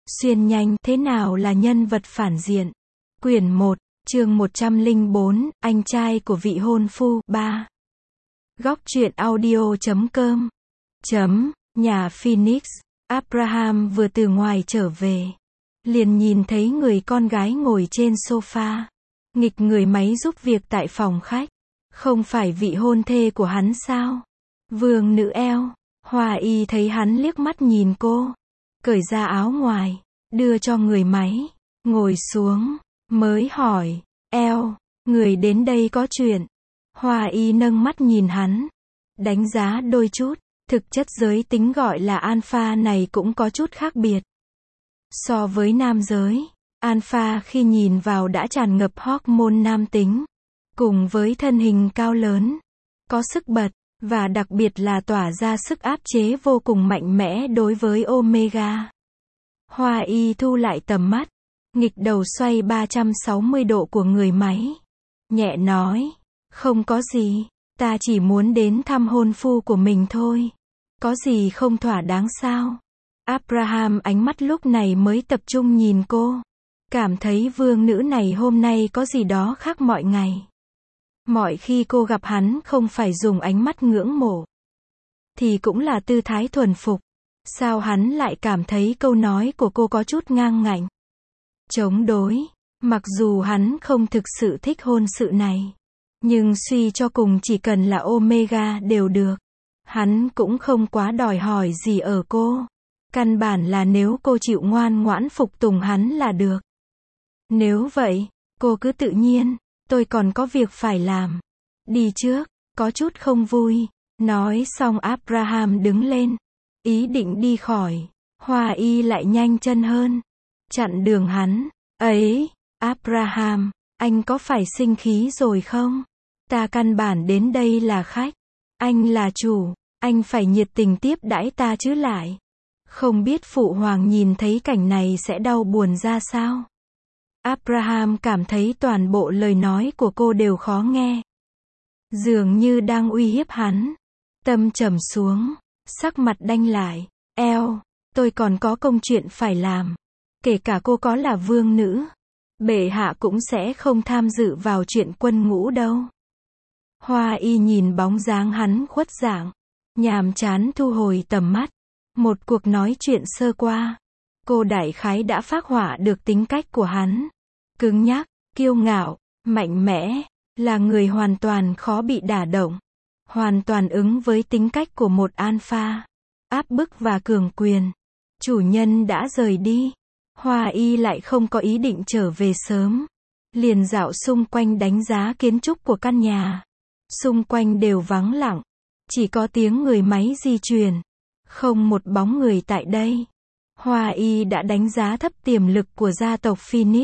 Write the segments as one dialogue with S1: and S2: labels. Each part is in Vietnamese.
S1: Xuyên nhanh, thế nào là nhân vật phản diện? Quyển 1, chương 104, anh trai của vị hôn phu, 3. Góc truyện audio.com. Nhà Phoenix, Abraham vừa từ ngoài trở về. Liền nhìn thấy người con gái ngồi trên sofa. Nghịch người máy giúp việc tại phòng khách. Không phải vị hôn thê của hắn sao? Vương nữ eo. Hoa y thấy hắn liếc mắt nhìn cô. Cởi ra áo ngoài, đưa cho người máy. Ngồi xuống, mới hỏi, eo, người đến đây có chuyện. Hoa y nâng mắt nhìn hắn. Đánh giá đôi chút. Thực chất giới tính gọi là alpha này cũng có chút khác biệt. So với nam giới, alpha khi nhìn vào đã tràn ngập hormone nam tính. Cùng với thân hình cao lớn, có sức bật, và đặc biệt là tỏa ra sức áp chế vô cùng mạnh mẽ đối với omega. Hoa y thu lại tầm mắt, nghịch đầu xoay 360 độ của người máy. Nhẹ nói, không có gì, ta chỉ muốn đến thăm hôn phu của mình thôi. Có gì không thỏa đáng sao? Abraham ánh mắt lúc này mới tập trung nhìn cô. Cảm thấy vương nữ này hôm nay có gì đó khác mọi ngày. Mọi khi cô gặp hắn không phải dùng ánh mắt ngưỡng mộ, thì cũng là tư thái thuần phục. Sao hắn lại cảm thấy câu nói của cô có chút ngang ngạnh, chống đối? Mặc dù hắn không thực sự thích hôn sự này, nhưng suy cho cùng chỉ cần là omega đều được. Hắn cũng không quá đòi hỏi gì ở cô. Căn bản là nếu cô chịu ngoan ngoãn phục tùng hắn là được. Nếu vậy, cô cứ tự nhiên, tôi còn có việc phải làm. Đi trước, có chút không vui. Nói xong Abraham đứng lên, ý định đi khỏi. Hoa y lại nhanh chân hơn, chặn đường hắn. Ấy, Abraham, anh có phải sinh khí rồi không? Ta căn bản đến đây là khách. Anh là chủ, anh phải nhiệt tình tiếp đãi ta chứ lại. Không biết phụ hoàng nhìn thấy cảnh này sẽ đau buồn ra sao? Abraham cảm thấy toàn bộ lời nói của cô đều khó nghe. Dường như đang uy hiếp hắn. Tâm trầm xuống, sắc mặt đanh lại. Eo, tôi còn có công chuyện phải làm. Kể cả cô có là vương nữ, bệ hạ cũng sẽ không tham dự vào chuyện quân ngũ đâu. Hoa y nhìn bóng dáng hắn khuất dạng, nhàm chán thu hồi tầm mắt. Một cuộc nói chuyện sơ qua, cô đại khái đã phác họa được tính cách của hắn. Cứng nhắc, kiêu ngạo, mạnh mẽ, là người hoàn toàn khó bị đả động. Hoàn toàn ứng với tính cách của một alpha, áp bức và cường quyền. Chủ nhân đã rời đi. Hoa y lại không có ý định trở về sớm. Liền dạo xung quanh đánh giá kiến trúc của căn nhà. Xung quanh đều vắng lặng. Chỉ có tiếng người máy di chuyển. Không một bóng người tại đây. Hoa y đã đánh giá thấp tiềm lực của gia tộc Phoenix.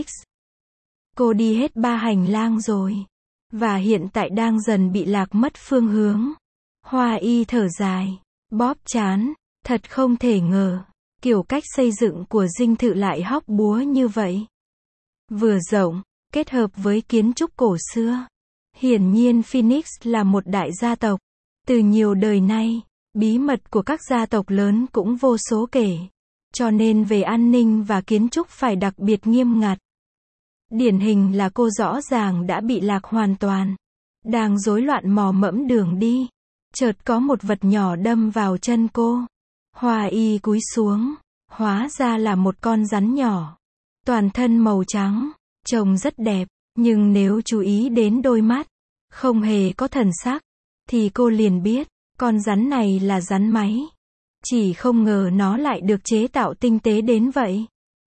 S1: Cô đi hết 3 hành lang rồi. Và hiện tại đang dần bị lạc mất phương hướng. Hoa y thở dài, bóp trán. Thật không thể ngờ, kiểu cách xây dựng của dinh thự lại hóc búa như vậy. Vừa rộng, kết hợp với kiến trúc cổ xưa. Hiển nhiên Phoenix là một đại gia tộc. Từ nhiều đời nay, bí mật của các gia tộc lớn cũng vô số kể. Cho nên về an ninh và kiến trúc phải đặc biệt nghiêm ngặt. Điển hình là cô rõ ràng đã bị lạc hoàn toàn. Đang rối loạn mò mẫm đường đi. Chợt có một vật nhỏ đâm vào chân cô. Hoa y cúi xuống. Hóa ra là một con rắn nhỏ. Toàn thân màu trắng. Trông rất đẹp. Nhưng nếu chú ý đến đôi mắt, không hề có thần sắc, thì cô liền biết, con rắn này là rắn máy. Chỉ không ngờ nó lại được chế tạo tinh tế đến vậy.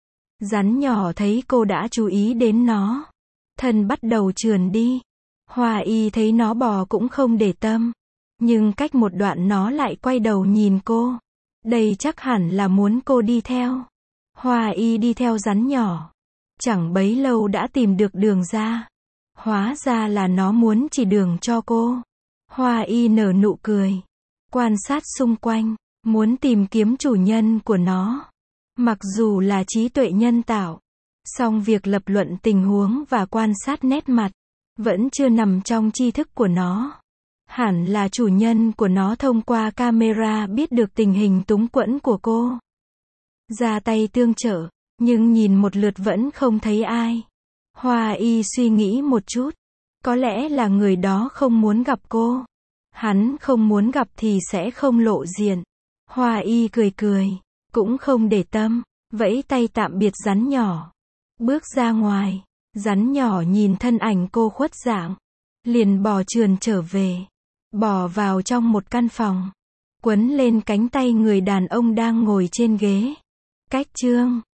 S1: Rắn nhỏ thấy cô đã chú ý đến nó. Thân bắt đầu trườn đi. Hoa y thấy nó bò cũng không để tâm. Nhưng cách một đoạn nó lại quay đầu nhìn cô. Đây chắc hẳn là muốn cô đi theo. Hoa y đi theo rắn nhỏ. Chẳng bấy lâu đã tìm được đường ra. Hóa ra là nó muốn chỉ đường cho cô. Hoa y nở nụ cười. Quan sát xung quanh. Muốn tìm kiếm chủ nhân của nó. Mặc dù là trí tuệ nhân tạo, song việc lập luận tình huống và quan sát nét mặt, vẫn chưa nằm trong tri thức của nó. Hẳn là chủ nhân của nó thông qua camera biết được tình hình túng quẫn của cô. Ra tay tương trợ, Nhưng nhìn một lượt vẫn không thấy ai. Hoa y suy nghĩ một chút. Có lẽ là người đó không muốn gặp cô. Hắn không muốn gặp thì sẽ không lộ diện. Hoa y cười cười. Cũng không để tâm. Vẫy tay tạm biệt rắn nhỏ. Bước ra ngoài. Rắn nhỏ nhìn thân ảnh cô khuất dạng. Liền bò trườn trở về. Bò vào trong một căn phòng. Quấn lên cánh tay người đàn ông đang ngồi trên ghế. Cách chương